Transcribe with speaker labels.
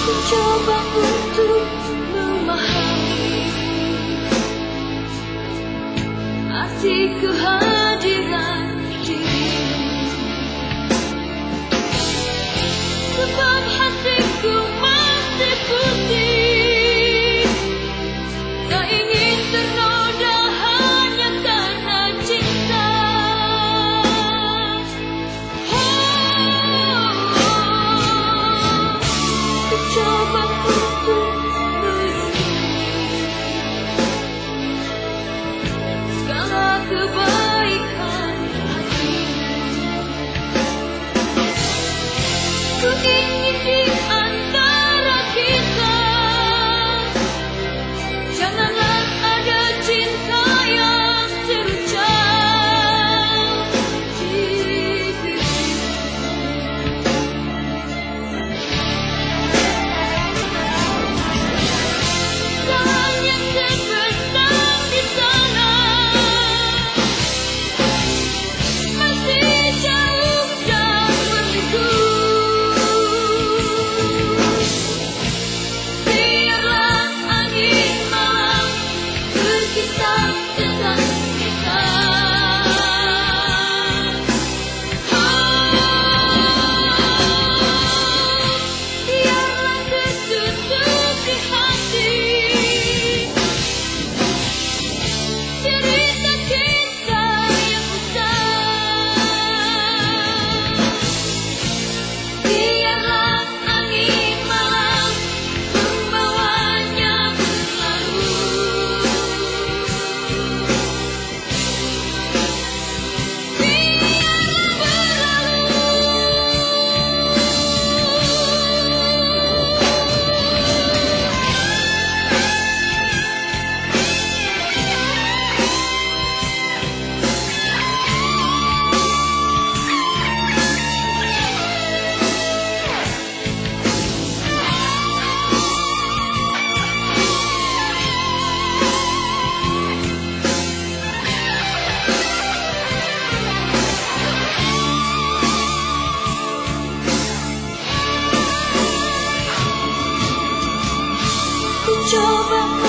Speaker 1: Coba untuk memahami arti kehadiran dirimu, sebab hatiku masih putih, tak ingin ternoda hanya karena cinta. Coba untuk merenungi segala kebaikan hatimu. Ku ingin di antara kita janganlah ada cinta yang terucap di bibirmu. Tangan yang terbenam di sana masih jauh dan berliku. Biarlah angin malam berkisah tentang kita. Biarlah tertutup di hati cerita kita yang besar. Biarlah angin malam membawanya berlalu. Biarlah berlalu. Coba